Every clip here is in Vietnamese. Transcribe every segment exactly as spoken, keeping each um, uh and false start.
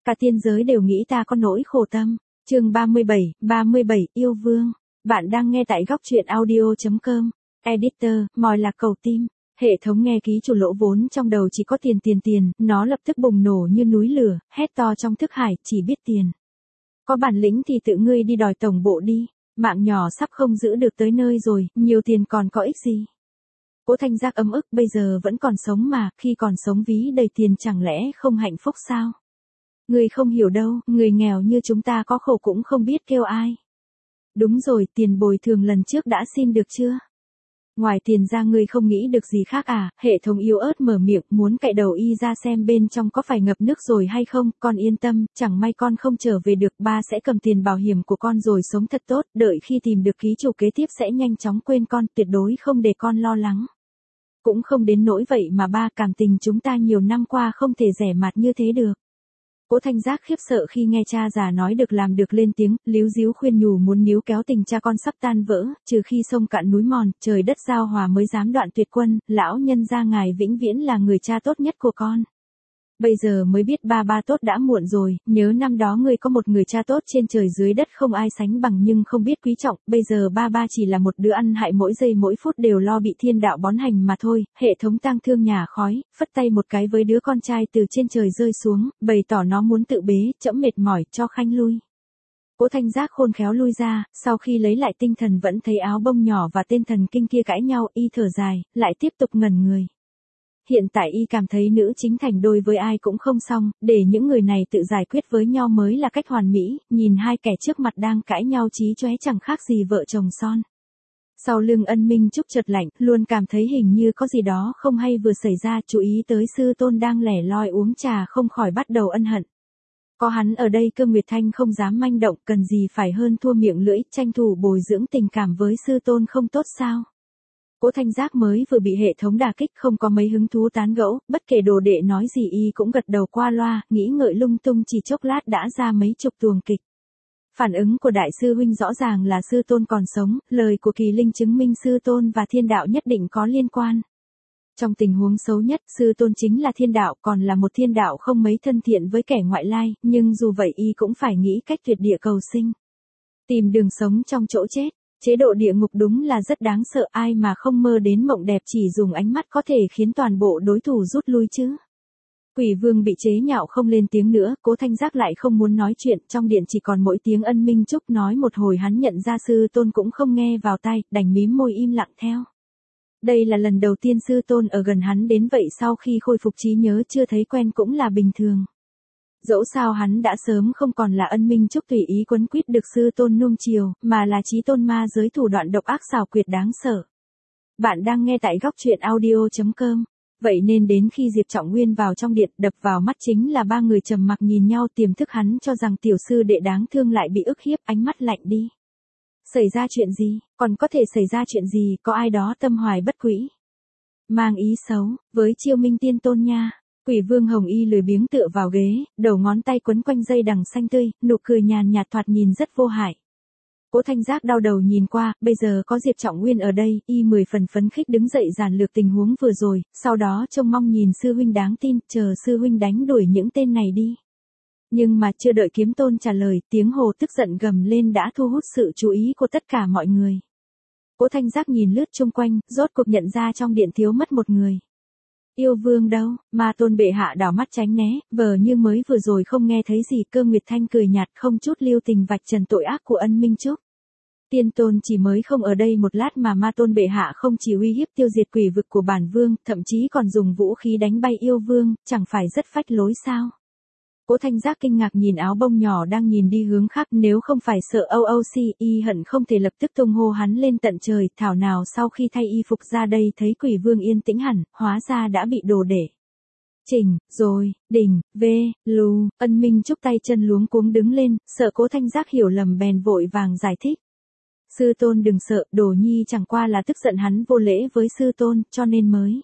Cả tiên giới đều nghĩ ta có nỗi khổ tâm. Chương ba mươi bảy, ba mươi bảy yêu vương. Bạn đang nghe tại góc truyện audio chấm com. Editor, mòi lạc cầu tim. Hệ thống nghe ký chủ lỗ vốn trong đầu chỉ có tiền tiền tiền, nó lập tức bùng nổ như núi lửa, hét to trong thức hải, chỉ biết tiền. Có bản lĩnh thì tự ngươi đi đòi tổng bộ đi, mạng nhỏ sắp không giữ được tới nơi rồi, nhiều tiền còn có ích gì. Cố Thanh Giác ấm ức, bây giờ vẫn còn sống mà, khi còn sống ví đầy tiền chẳng lẽ không hạnh phúc sao? Người không hiểu đâu, người nghèo như chúng ta có khổ cũng không biết kêu ai. Đúng rồi, tiền bồi thường lần trước đã xin được chưa? Ngoài tiền ra ngươi không nghĩ được gì khác à? Hệ thống yếu ớt mở miệng, muốn cạy đầu y ra xem bên trong có phải ngập nước rồi hay không. Con yên tâm, chẳng may con không trở về được, ba sẽ cầm tiền bảo hiểm của con rồi sống thật tốt, đợi khi tìm được ký chủ kế tiếp sẽ nhanh chóng quên con, tuyệt đối không để con lo lắng. Cũng không đến nỗi vậy mà ba, cảm tình chúng ta nhiều năm qua không thể rẻ mạt như thế được. Cố Thanh Giác khiếp sợ khi nghe cha già nói được làm được lên tiếng, líu díu khuyên nhủ muốn níu kéo tình cha con sắp tan vỡ, trừ khi sông cạn núi mòn, trời đất giao hòa mới dám đoạn tuyệt quân, lão nhân gia ngài vĩnh viễn là người cha tốt nhất của con. Bây giờ mới biết ba ba tốt đã muộn rồi, nhớ năm đó ngươi có một người cha tốt trên trời dưới đất không ai sánh bằng nhưng không biết quý trọng, bây giờ ba ba chỉ là một đứa ăn hại mỗi giây mỗi phút đều lo bị thiên đạo bón hành mà thôi. Hệ thống tang thương nhà khói, phất tay một cái với đứa con trai từ trên trời rơi xuống, bày tỏ nó muốn tự bế, trẫm mệt mỏi, cho khanh lui. Cố Thanh Giác khôn khéo lui ra, sau khi lấy lại tinh thần vẫn thấy áo bông nhỏ và tên thần kinh kia cãi nhau, y thở dài, lại tiếp tục ngẩn người. Hiện tại y cảm thấy nữ chính thành đôi với ai cũng không xong, để những người này tự giải quyết với nhau mới là cách hoàn mỹ, nhìn hai kẻ trước mặt đang cãi nhau chí chóe chẳng khác gì vợ chồng son. Sau lưng Ân Minh Trúc chợt lạnh, luôn cảm thấy hình như có gì đó không hay vừa xảy ra, chú ý tới sư tôn đang lẻ loi uống trà không khỏi bắt đầu ân hận. Có hắn ở đây Cơ Nguyệt Thanh không dám manh động, cần gì phải hơn thua miệng lưỡi, tranh thủ bồi dưỡng tình cảm với sư tôn không tốt sao? Cố Thanh Giác mới vừa bị hệ thống đả kích không có mấy hứng thú tán gẫu, bất kể đồ đệ nói gì y cũng gật đầu qua loa, nghĩ ngợi lung tung chỉ chốc lát đã ra mấy chục tuồng kịch. Phản ứng của đại sư huynh rõ ràng là sư tôn còn sống, lời của Kỳ Linh chứng minh sư tôn và thiên đạo nhất định có liên quan. Trong tình huống xấu nhất, sư tôn chính là thiên đạo, còn là một thiên đạo không mấy thân thiện với kẻ ngoại lai, nhưng dù vậy y cũng phải nghĩ cách tuyệt địa cầu sinh. Tìm đường sống trong chỗ chết. Chế độ địa ngục đúng là rất đáng sợ, ai mà không mơ đến mộng đẹp chỉ dùng ánh mắt có thể khiến toàn bộ đối thủ rút lui chứ. Quỷ vương bị chế nhạo không lên tiếng nữa, Cố Thanh Giác lại không muốn nói chuyện, trong điện chỉ còn mỗi tiếng Ân Minh Trúc nói một hồi hắn nhận ra sư tôn cũng không nghe vào tai, đành mím môi im lặng theo. Đây là lần đầu tiên sư tôn ở gần hắn đến vậy, sau khi khôi phục trí nhớ chưa thấy quen cũng là bình thường. Dẫu sao hắn đã sớm không còn là Ân Minh Trúc tùy ý quấn quýt được sư tôn nuông chiều, mà là chí tôn ma giới thủ đoạn độc ác xảo quyệt đáng sợ. Bạn đang nghe tại góc truyện audio chấm com. Vậy nên đến khi Diệp Trọng Nguyên vào trong điện, đập vào mắt chính là ba người trầm mặc nhìn nhau, tiềm thức hắn cho rằng tiểu sư đệ đáng thương lại bị ức hiếp, ánh mắt lạnh đi. Xảy ra chuyện gì, còn có thể xảy ra chuyện gì, có ai đó tâm hoài bất quỹ. Mang ý xấu, với Chiêu Minh Tiên Tôn nha. Quỷ vương Hồng Y lười biếng tựa vào ghế, đầu ngón tay quấn quanh dây đằng xanh tươi, nụ cười nhàn nhạt thoạt nhìn rất vô hại. Cố Thanh Giác đau đầu nhìn qua, bây giờ có Diệp Trọng Nguyên ở đây, y mười phần phấn khích đứng dậy giản lược tình huống vừa rồi, sau đó trông mong nhìn sư huynh đáng tin, chờ sư huynh đánh đuổi những tên này đi. Nhưng mà chưa đợi kiếm tôn trả lời, tiếng hồ tức giận gầm lên đã thu hút sự chú ý của tất cả mọi người. Cố Thanh Giác nhìn lướt chung quanh, rốt cuộc nhận ra trong điện thiếu mất một người. Yêu vương đâu, Ma Tôn bệ hạ đảo mắt tránh né, vờ như mới vừa rồi không nghe thấy gì. Cơ Nguyệt Thanh cười nhạt không chút lưu tình vạch trần tội ác của Ân Minh Trúc. Tiên tôn chỉ mới không ở đây một lát mà Ma Tôn bệ hạ không chỉ uy hiếp tiêu diệt quỷ vực của bản vương, thậm chí còn dùng vũ khí đánh bay yêu vương, chẳng phải rất phách lối sao? Cố Thanh Giác kinh ngạc nhìn áo bông nhỏ đang nhìn đi hướng khác, nếu không phải sợ o o xê, y hận không thể lập tức tung hô hắn lên tận trời, thảo nào sau khi thay y phục ra đây thấy quỷ vương yên tĩnh hẳn, hóa ra đã bị đồ để. Chỉnh, rồi, đỉnh, vê, lù, Ân Minh Trúc tay chân luống cuống đứng lên, sợ Cố Thanh Giác hiểu lầm bèn vội vàng giải thích. Sư tôn đừng sợ, Đồ Nhi chẳng qua là tức giận hắn vô lễ với sư tôn, cho nên mới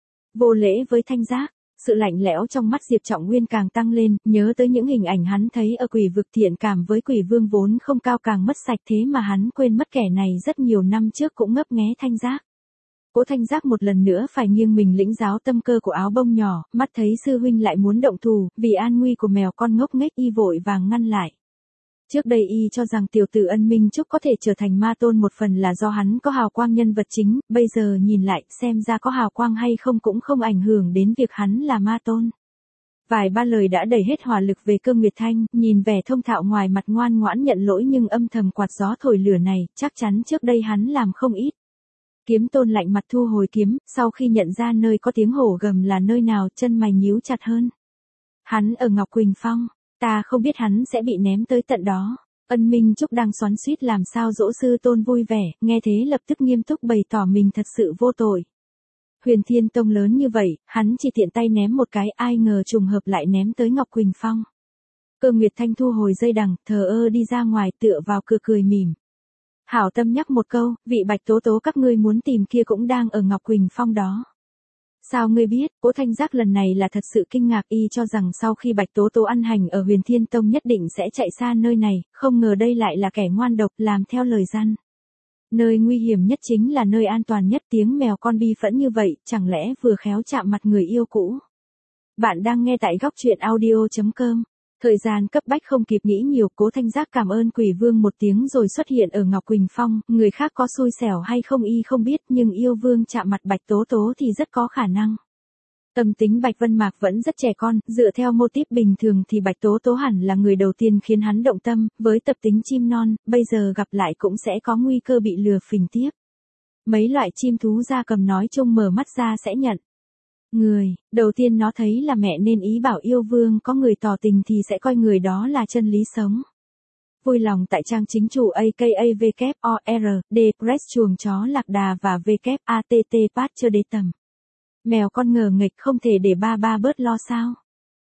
vô lễ với Thanh Giác. Sự lạnh lẽo trong mắt Diệp Trọng Nguyên càng tăng lên, nhớ tới những hình ảnh hắn thấy ở quỷ vực, thiện cảm với quỷ vương vốn không cao càng mất sạch, thế mà hắn quên mất kẻ này rất nhiều năm trước cũng ngấp nghé Thanh Giác. Cố Thanh Giác một lần nữa phải nghiêng mình lĩnh giáo tâm cơ của áo bông nhỏ, mắt thấy sư huynh lại muốn động thủ, vì an nguy của mèo con ngốc nghếch y vội vàng ngăn lại. Trước đây y cho rằng tiểu tử Ân Minh Trúc có thể trở thành ma tôn một phần là do hắn có hào quang nhân vật chính, bây giờ nhìn lại, xem ra có hào quang hay không cũng không ảnh hưởng đến việc hắn là ma tôn. Vài ba lời đã đẩy hết hỏa lực về Cơ Nguyệt Thanh, nhìn vẻ thông thạo ngoài mặt ngoan ngoãn nhận lỗi nhưng âm thầm quạt gió thổi lửa này, chắc chắn trước đây hắn làm không ít. Kiếm tôn lạnh mặt thu hồi kiếm, sau khi nhận ra nơi có tiếng hổ gầm là nơi nào, chân mày nhíu chặt hơn. Hắn ở Ngọc Quỳnh Phong, ta không biết hắn sẽ bị ném tới tận đó. Ân Minh Trúc đang xoắn xuýt làm sao dỗ sư tôn vui vẻ, nghe thế lập tức nghiêm túc bày tỏ mình thật sự vô tội. Huyền Thiên Tông lớn như vậy, hắn chỉ tiện tay ném một cái, ai ngờ trùng hợp lại ném tới Ngọc Quỳnh Phong. Cơ Nguyệt Thanh thu hồi dây đằng, thờ ơ đi ra ngoài tựa vào cửa cười mỉm. Hảo tâm nhắc một câu, vị Bạch Tố Tố các ngươi muốn tìm kia cũng đang ở Ngọc Quỳnh Phong đó. Sao ngươi biết? Cố Thanh Giác lần này là thật sự kinh ngạc, y cho rằng sau khi Bạch Tố Tố ăn hành ở Huyền Thiên Tông nhất định sẽ chạy xa nơi này, không ngờ đây lại là kẻ ngoan độc làm theo lời răn. Nơi nguy hiểm nhất chính là nơi an toàn nhất, tiếng mèo con bi phẫn như vậy, chẳng lẽ vừa khéo chạm mặt người yêu cũ. Bạn đang nghe tại góc truyện audio chấm com. Thời gian cấp bách không kịp nghĩ nhiều, Cố Thanh Giác cảm ơn Quỷ Vương một tiếng rồi xuất hiện ở Ngọc Quỳnh Phong, người khác có xui xẻo hay không y không biết nhưng yêu vương chạm mặt Bạch Tố Tố thì rất có khả năng. Tâm tính Bạch Vân Mạc vẫn rất trẻ con, dựa theo mô típ bình thường thì Bạch Tố Tố hẳn là người đầu tiên khiến hắn động tâm, với tập tính chim non, bây giờ gặp lại cũng sẽ có nguy cơ bị lừa phình tiếp. Mấy loại chim thú gia cầm nói chung mở mắt ra sẽ nhận. Người, đầu tiên nó thấy là mẹ nên ý bảo yêu vương có người tỏ tình thì sẽ coi người đó là chân lý sống. Vui lòng tại trang chính chủ a k a w o r d press chuồng chó lạc đà và w a t t pat chưa đế tầm. Mèo con ngờ nghịch không thể để ba ba bớt lo sao.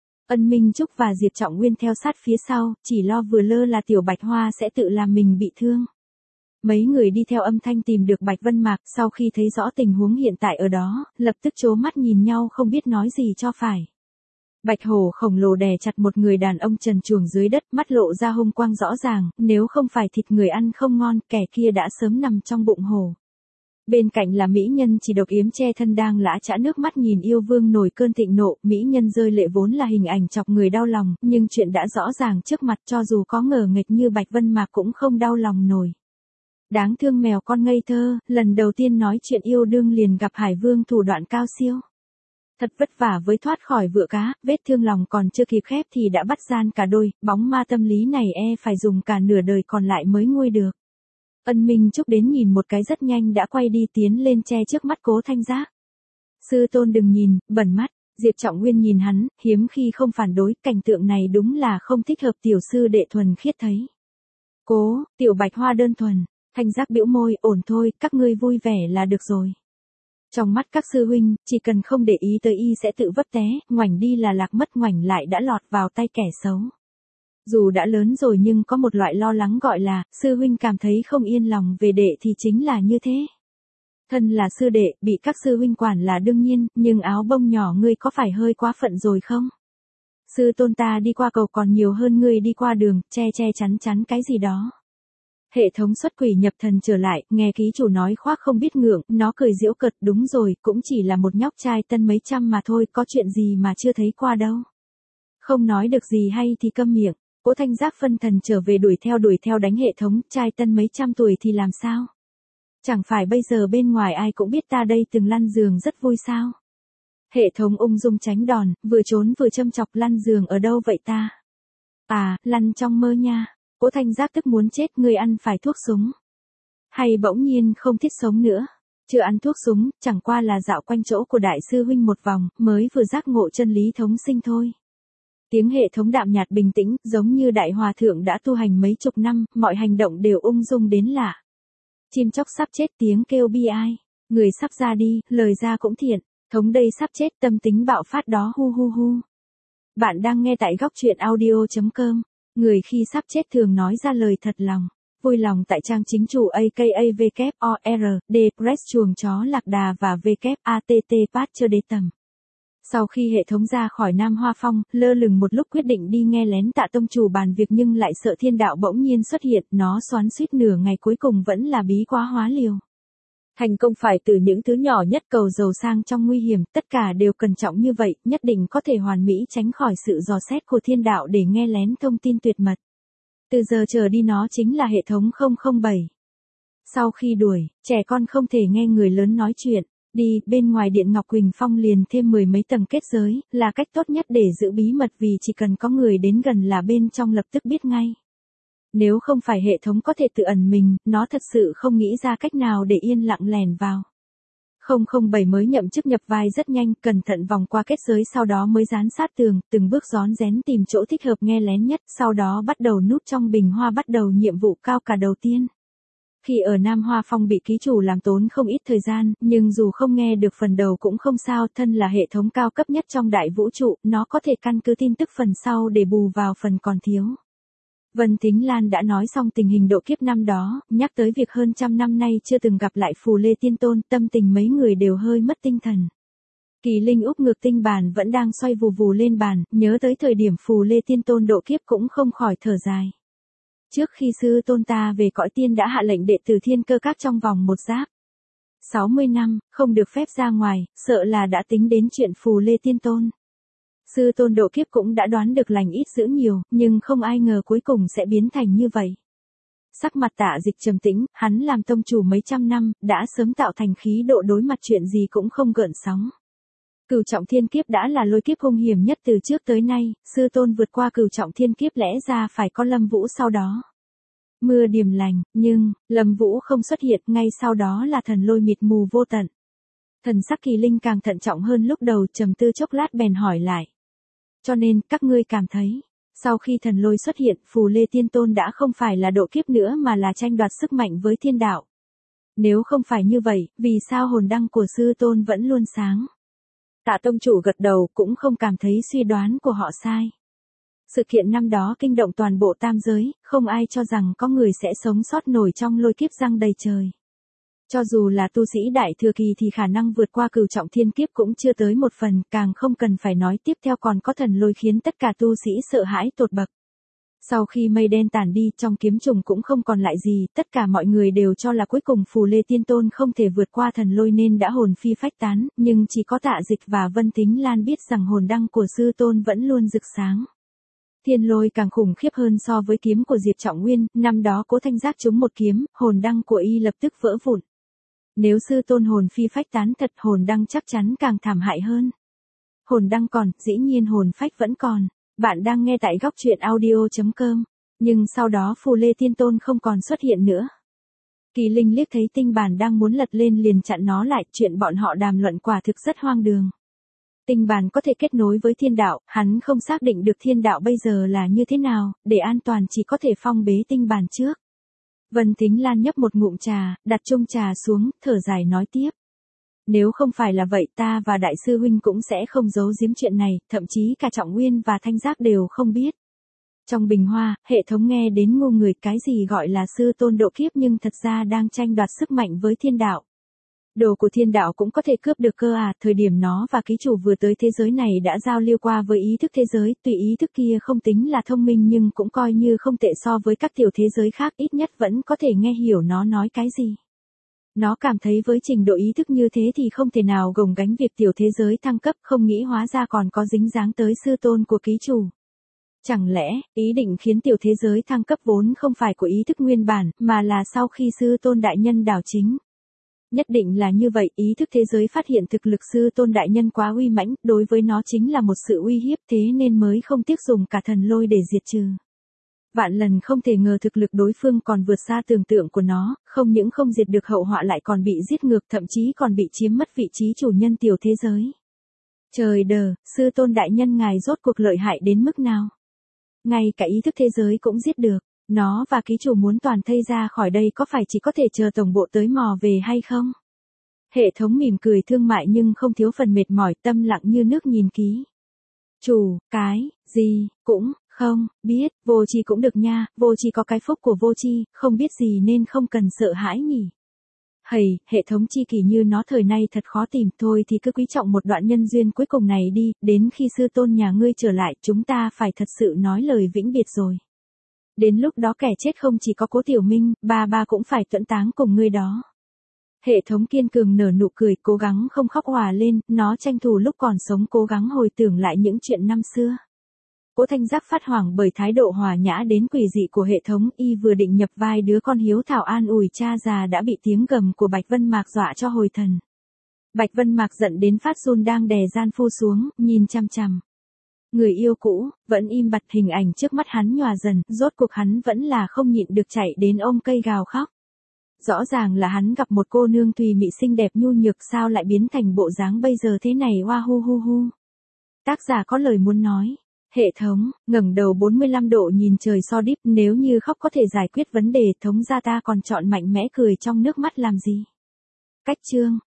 Ân Minh Trúc và Diệp Trọng Nguyên theo sát phía sau, chỉ lo vừa lơ là tiểu Bạch Hoa sẽ tự làm mình bị thương. Mấy người đi theo âm thanh tìm được Bạch Vân Mạc, sau khi thấy rõ tình huống hiện tại ở đó, lập tức trố mắt nhìn nhau không biết nói gì cho phải. Bạch hổ khổng lồ đè chặt một người đàn ông trần truồng dưới đất, mắt lộ ra hung quang rõ ràng, nếu không phải thịt người ăn không ngon, kẻ kia đã sớm nằm trong bụng hổ. Bên cạnh là mỹ nhân chỉ độc yếm che thân đang lã chã nước mắt nhìn yêu vương nổi cơn thịnh nộ, mỹ nhân rơi lệ vốn là hình ảnh chọc người đau lòng, nhưng chuyện đã rõ ràng trước mặt, cho dù có ngờ nghịch như Bạch Vân Mạc cũng không đau lòng nổi. Đáng thương mèo con ngây thơ, lần đầu tiên nói chuyện yêu đương liền gặp Hải Vương thủ đoạn cao siêu. Thật vất vả với thoát khỏi vựa cá, vết thương lòng còn chưa kịp khép thì đã bắt gian cả đôi, bóng ma tâm lý này e phải dùng cả nửa đời còn lại mới nguôi được. Ân Minh Trúc đến nhìn một cái rất nhanh đã quay đi tiến lên che trước mắt Cố Thanh Giác. Sư tôn đừng nhìn, bẩn mắt. Diệp Trọng Nguyên nhìn hắn, hiếm khi không phản đối, cảnh tượng này đúng là không thích hợp tiểu sư đệ thuần khiết thấy. Cố, tiểu Bạch Hoa đơn thuần. Thanh Giác bĩu môi, ổn thôi, các ngươi vui vẻ là được rồi. Trong mắt các sư huynh, chỉ cần không để ý tới y sẽ tự vấp té, ngoảnh đi là lạc mất, ngoảnh lại đã lọt vào tay kẻ xấu. Dù đã lớn rồi nhưng có một loại lo lắng gọi là, sư huynh cảm thấy không yên lòng về đệ thì chính là như thế. Thân là sư đệ, bị các sư huynh quản là đương nhiên, nhưng áo bông nhỏ ngươi có phải hơi quá phận rồi không? Sư tôn ta đi qua cầu còn nhiều hơn ngươi đi qua đường, che che chắn chắn cái gì đó. Hệ thống xuất quỷ nhập thần trở lại, nghe ký chủ nói khoác không biết ngượng, nó cười giễu cợt, đúng rồi, cũng chỉ là một nhóc trai tân mấy trăm mà thôi, có chuyện gì mà chưa thấy qua đâu. Không nói được gì hay thì câm miệng. Cố Thanh Giác phân thần trở về đuổi theo đuổi theo đánh hệ thống, trai tân mấy trăm tuổi thì làm sao? Chẳng phải bây giờ bên ngoài ai cũng biết ta đây từng lăn giường rất vui sao? Hệ thống ung dung tránh đòn, vừa trốn vừa châm chọc, lăn giường ở đâu vậy ta? À, lăn trong mơ nha. Cố Thanh Giác tức muốn chết, ngươi ăn phải thuốc súng. Hay bỗng nhiên không thích sống nữa. Chưa ăn thuốc súng, chẳng qua là dạo quanh chỗ của đại sư huynh một vòng, mới vừa giác ngộ chân lý thống sinh thôi. Tiếng hệ thống đạm nhạt bình tĩnh, giống như đại hòa thượng đã tu hành mấy chục năm, mọi hành động đều ung dung đến lạ. Chim chóc sắp chết, tiếng kêu bi ai. Người sắp ra đi, lời ra cũng thiện. Thống đây sắp chết, tâm tính bạo phát đó hu hu hu. Bạn đang nghe tại góc truyện audio chấm com. Người khi sắp chết thường nói ra lời thật lòng. Vui lòng tại trang chính chủ a k a w o r d press chuồng chó lạc đà và w a t t pat chưa đế tầm. Sau khi hệ thống ra khỏi Nam Hoa Phong, lơ lửng một lúc quyết định đi nghe lén Tạ tông chủ bàn việc nhưng lại sợ thiên đạo bỗng nhiên xuất hiện, nó xoắn xuýt nửa ngày cuối cùng vẫn là bí quá hóa liều. Thành công phải từ những thứ nhỏ nhất, cầu giàu sang trong nguy hiểm, tất cả đều cẩn trọng như vậy, nhất định có thể hoàn mỹ tránh khỏi sự dò xét của thiên đạo để nghe lén thông tin tuyệt mật. Từ giờ trở đi nó chính là hệ thống không không bảy. Sau khi đuổi, trẻ con không thể nghe người lớn nói chuyện. Đi, bên ngoài điện Ngọc Quỳnh Phong liền thêm mười mấy tầng kết giới, là cách tốt nhất để giữ bí mật vì chỉ cần có người đến gần là bên trong lập tức biết ngay. Nếu không phải hệ thống có thể tự ẩn mình, nó thật sự không nghĩ ra cách nào để yên lặng lèn vào. không không bảy mới nhậm chức nhập vai rất nhanh, cẩn thận vòng qua kết giới sau đó mới dán sát tường, từng bước rón rén tìm chỗ thích hợp nghe lén nhất, sau đó bắt đầu núp trong bình hoa bắt đầu nhiệm vụ cao cả đầu tiên. Khi ở Nam Hoa Phong bị ký chủ làm tốn không ít thời gian, nhưng dù không nghe được phần đầu cũng không sao, thân là hệ thống cao cấp nhất trong đại vũ trụ, nó có thể căn cứ tin tức phần sau để bù vào phần còn thiếu. Vân Thính Lan đã nói xong tình hình độ kiếp năm đó, nhắc tới việc hơn trăm năm nay chưa từng gặp lại Phù Lê Tiên Tôn, tâm tình mấy người đều hơi mất tinh thần. Kỳ Linh úp ngược tinh bàn vẫn đang xoay vù vù lên bàn, nhớ tới thời điểm Phù Lê Tiên Tôn độ kiếp cũng không khỏi thở dài. Trước khi sư tôn ta về cõi tiên đã hạ lệnh đệ tử Thiên Cơ Các trong vòng một giáp sáu mươi năm, không được phép ra ngoài, sợ là đã tính đến chuyện Phù Lê Tiên Tôn. Sư tôn độ kiếp cũng đã đoán được lành ít dữ nhiều, nhưng không ai ngờ cuối cùng sẽ biến thành như vậy. Sắc mặt Tạ Dịch trầm tĩnh, hắn làm tông chủ mấy trăm năm, đã sớm tạo thành khí độ đối mặt chuyện gì cũng không gợn sóng. Cửu trọng thiên kiếp đã là lôi kiếp hung hiểm nhất từ trước tới nay, sư tôn vượt qua cửu trọng thiên kiếp lẽ ra phải có Lâm Vũ sau đó. Mưa điềm lành, nhưng, Lâm Vũ không xuất hiện, ngay sau đó là thần lôi mịt mù vô tận. Thần sắc Kỳ Linh càng thận trọng hơn lúc đầu, trầm tư chốc lát bèn hỏi lại. Cho nên, các ngươi cảm thấy, sau khi thần lôi xuất hiện, Phù Lê Tiên Tôn đã không phải là độ kiếp nữa mà là tranh đoạt sức mạnh với thiên đạo. Nếu không phải như vậy, vì sao hồn đăng của sư tôn vẫn luôn sáng? Tạ tông chủ gật đầu, cũng không cảm thấy suy đoán của họ sai. Sự kiện năm đó kinh động toàn bộ tam giới, không ai cho rằng có người sẽ sống sót nổi trong lôi kiếp giăng đầy trời. Cho dù là tu sĩ đại thừa kỳ thì khả năng vượt qua cửu trọng thiên kiếp cũng chưa tới một phần, càng không cần phải nói tiếp theo còn có thần lôi khiến tất cả tu sĩ sợ hãi tột bậc. Sau khi mây đen tản đi, trong kiếm trùng cũng không còn lại gì, tất cả mọi người đều cho là cuối cùng Phù Lê Tiên Tôn không thể vượt qua thần lôi nên đã hồn phi phách tán, nhưng chỉ có Tạ Dịch và Vân Thính Lan biết rằng hồn đăng của sư tôn vẫn luôn rực sáng. Thiên lôi càng khủng khiếp hơn so với kiếm của Diệp Trọng Nguyên, năm đó Cố Thanh Giác trúng một kiếm, hồn đăng của y lập tức vỡ vụn. Nếu sư tôn hồn phi phách tán thật, hồn đăng chắc chắn càng thảm hại hơn. Hồn đăng còn, dĩ nhiên hồn phách vẫn còn. Bạn đang nghe tại góc truyện audio chấm com. Nhưng sau đó Phù Lê Tiên Tôn không còn xuất hiện nữa. Kỳ Linh liếc thấy tinh bàn đang muốn lật lên liền chặn nó lại, chuyện bọn họ đàm luận quả thực rất hoang đường. Tinh bàn có thể kết nối với thiên đạo, hắn không xác định được thiên đạo bây giờ là như thế nào, để an toàn chỉ có thể phong bế tinh bàn trước. Vân Thính Lan nhấp một ngụm trà, đặt chung trà xuống, thở dài nói tiếp. Nếu không phải là vậy ta và đại sư huynh cũng sẽ không giấu giếm chuyện này, thậm chí cả Trọng Nguyên và Thanh Giác đều không biết. Trong bình hoa, hệ thống nghe đến ngu người, cái gì gọi là sư tôn độ kiếp nhưng thật ra đang tranh đoạt sức mạnh với thiên đạo. Đồ của thiên đạo cũng có thể cướp được cơ à, thời điểm nó và ký chủ vừa tới thế giới này đã giao lưu qua với ý thức thế giới, tuy ý thức kia không tính là thông minh nhưng cũng coi như không tệ so với các tiểu thế giới khác, ít nhất vẫn có thể nghe hiểu nó nói cái gì. Nó cảm thấy với trình độ ý thức như thế thì không thể nào gồng gánh việc tiểu thế giới thăng cấp, không nghĩ hóa ra còn có dính dáng tới sư tôn của ký chủ. Chẳng lẽ, ý định khiến tiểu thế giới thăng cấp vốn không phải của ý thức nguyên bản, mà là sau khi sư tôn đại nhân đảo chính. Nhất định là như vậy, ý thức thế giới phát hiện thực lực sư tôn đại nhân quá uy mãnh, đối với nó chính là một sự uy hiếp, thế nên mới không tiếc dùng cả thần lôi để diệt trừ. Vạn lần không thể ngờ thực lực đối phương còn vượt xa tưởng tượng của nó, không những không diệt được hậu họa lại còn bị giết ngược, thậm chí còn bị chiếm mất vị trí chủ nhân tiểu thế giới. Trời đờ, sư tôn đại nhân ngài rốt cuộc lợi hại đến mức nào? Ngay cả ý thức thế giới cũng giết được, nó và ký chủ muốn toàn thây ra khỏi đây có phải chỉ có thể chờ tổng bộ tới mò về hay không? Hệ thống mỉm cười thương mại nhưng không thiếu phần mệt mỏi, tâm lặng như nước nhìn ký chủ, cái, gì, cũng, không, biết, vô tri cũng được nha, vô tri có cái phúc của vô tri, không biết gì nên không cần sợ hãi nhỉ. Hầy, hệ thống chi kỷ như nó thời nay thật khó tìm, thôi thì cứ quý trọng một đoạn nhân duyên cuối cùng này đi, đến khi sư tôn nhà ngươi trở lại chúng ta phải thật sự nói lời vĩnh biệt rồi. Đến lúc đó kẻ chết không chỉ có Cố Tiểu Minh, ba ba cũng phải tuẫn táng cùng ngươi đó. Hệ thống kiên cường nở nụ cười, cố gắng không khóc òa lên, nó tranh thủ lúc còn sống cố gắng hồi tưởng lại những chuyện năm xưa. Cố Thanh Giác phát hoảng bởi thái độ hòa nhã đến quỷ dị của hệ thống, y vừa định nhập vai đứa con hiếu thảo an ủi cha già đã bị tiếng gầm của Bạch Vân Mạc dọa cho hồi thần. Bạch Vân Mạc giận đến phát run đang đè Gian Phu xuống, nhìn chằm chằm. Người yêu cũ, vẫn im bặt, hình ảnh trước mắt hắn nhòa dần, rốt cuộc hắn vẫn là không nhịn được chạy đến ôm cây gào khóc. Rõ ràng là hắn gặp một cô nương tùy mị xinh đẹp nhu nhược, sao lại biến thành bộ dáng bây giờ thế này, hoa hu hu hu. Tác giả có lời muốn nói. Hệ thống, ngẩng đầu bốn mươi lăm độ nhìn trời so đíp, nếu như khóc có thể giải quyết vấn đề, thống gia ta còn chọn mạnh mẽ cười trong nước mắt làm gì. Cách chương.